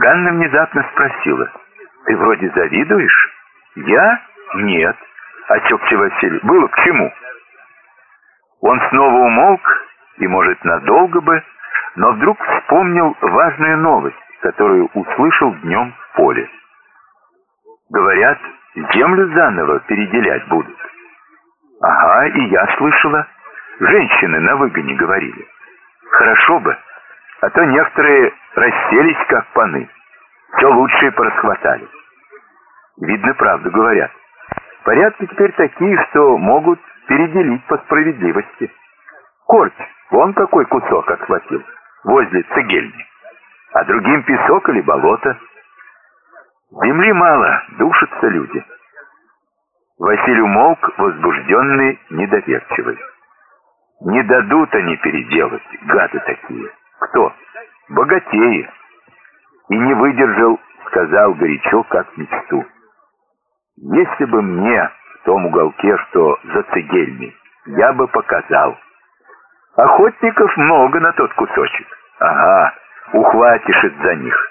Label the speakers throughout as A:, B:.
A: Ганна внезапно спросила: «Ты вроде завидуешь?» «Я? Нет», — осекся Василий. «Было к чему?» Он снова умолк, и, может, надолго бы, но вдруг вспомнил важную новость, которую услышал днем в поле. Говорят, землю заново переделять будут. Ага, и я слышала. Женщины на выгоне говорили. Хорошо бы, а то некоторые расселись, как паны. Все лучшее порасхватали. Видно, правду говорят. Порядки теперь такие, что могут переделить по справедливости. Корть, вон какой кусок отхватил, возле цегельни. А другим песок или болото. Земли мало, душатся люди. Василий умолк, возбужденный, недоверчивый. Не дадут они переделать, гады такие. Кто? Богатеи. И не выдержал, сказал горячо, как мечту. Если бы мне в том уголке, что за цегельней, я бы показал. Охотников много на тот кусочек. Ага, ухватишь за них.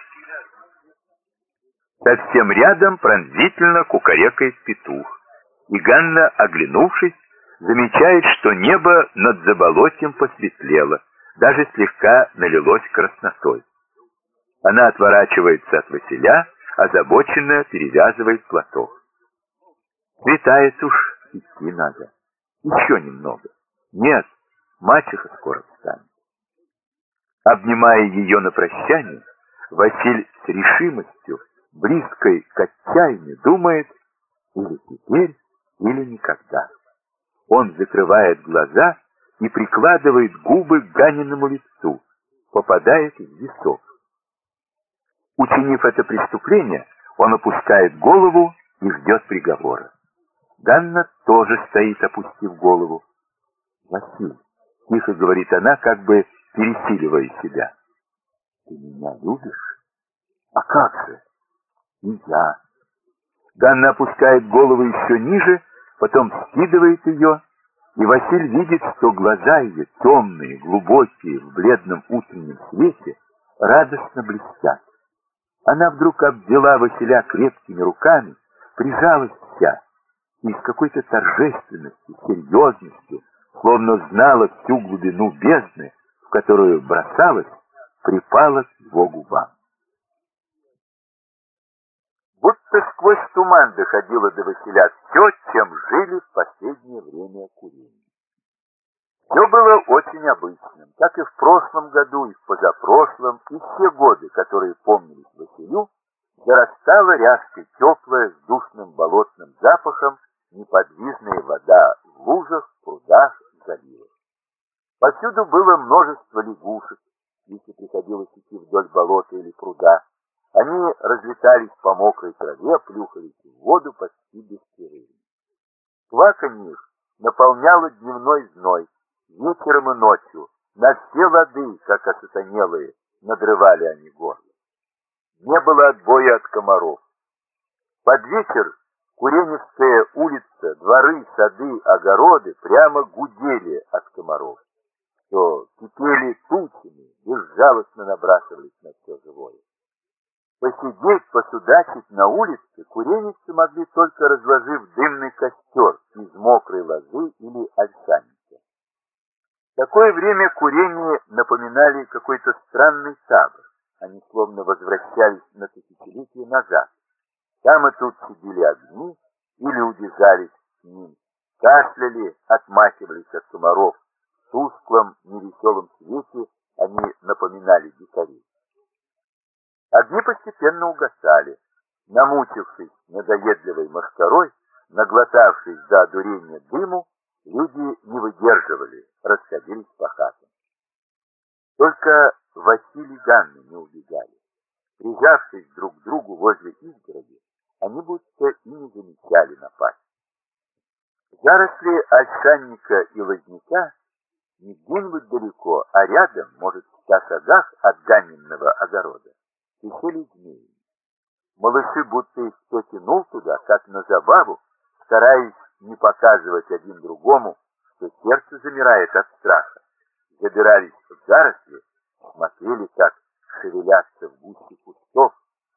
A: Совсем рядом пронзительно кукарекает петух. И Ганна, оглянувшись, замечает, что небо над заболотьем посветлело, даже слегка налилось краснотой. Она отворачивается от Василя, озабоченно перевязывает платок. Светает уж, идти надо. Еще немного. Нет, мачеха скоро встанет. Обнимая ее на прощание, Василь с решимостью, близкой к отчаянию, думает: или теперь, или никогда. Он закрывает глаза и прикладывает губы к Ганиному лицу, попадает в висок. Учинив это преступление, он опускает голову и ждет приговора. Ганна тоже стоит, опустив голову. «Василий», — тихо говорит она, как бы пересиливая себя, — «ты меня любишь?» «А как же?» «И я». Ганна опускает голову еще ниже, потом скидывает ее, и Василий видит, что глаза ее, темные, глубокие, в бледном утреннем свете, радостно блестят. Она вдруг обвела Василя крепкими руками, прижалась вся, и с какой-то торжественностью, серьезностью, словно знала всю глубину бездны, в которую бросалась, припала к его губам. Будто сквозь туман доходило до Василя все, чем жили в последнее время курения. Все было очень обычным, как и в прошлом году, и в позапрошлом, и все годы, которые помнились Василю, зарастала ряской теплая с душным болотным запахом неподвижная вода в лужах, прудах, заливах. Повсюду было множество лягушек, если приходилось идти вдоль болота или пруда. Они разлетались по мокрой траве, плюхались в воду почти беспрерывно. Кваканье их наполняло дневной зной, вечером и ночью, на все лады, как осатанелые, надрывали они горло. Не было отбоя от комаров. Под вечер Куреневская улица, дворы, сады, огороды прямо гудели от комаров, что кипели тучами, безжалостно набрасывались на все живое. Посидеть, посудачить на улице куреневцы могли только разложив дымный костер из мокрой лозы или ольшанника. В такое время курения напоминали какой-то странный табор. Они словно возвращались на тысячелетия назад. Там и тут сидели огни, и люди жались к ним, кашляли, отмахивались от комаров. В тусклом, невеселом свете они напоминали дикарей. Огни постепенно угасали. Намучившись надоедливой мошкарой, наглотавшись до одурения дыму, люди не выдерживали, расходились по хатам. Только Василий и Ганна не убегали. Прижавшись друг к другу возле изгороди, они будто и не замечали напасть. Заросли ольшанника и лозняка не где-нибудь далеко, а рядом, может, в 100 шагах от Ганниного огорода, висели змеи. Малыши будто их кто тянул туда, как на забаву, стараясь не показывать один другому, что сердце замирает от страха. Забирались в заросли, смотрели, как шевелятся в гуще кустов.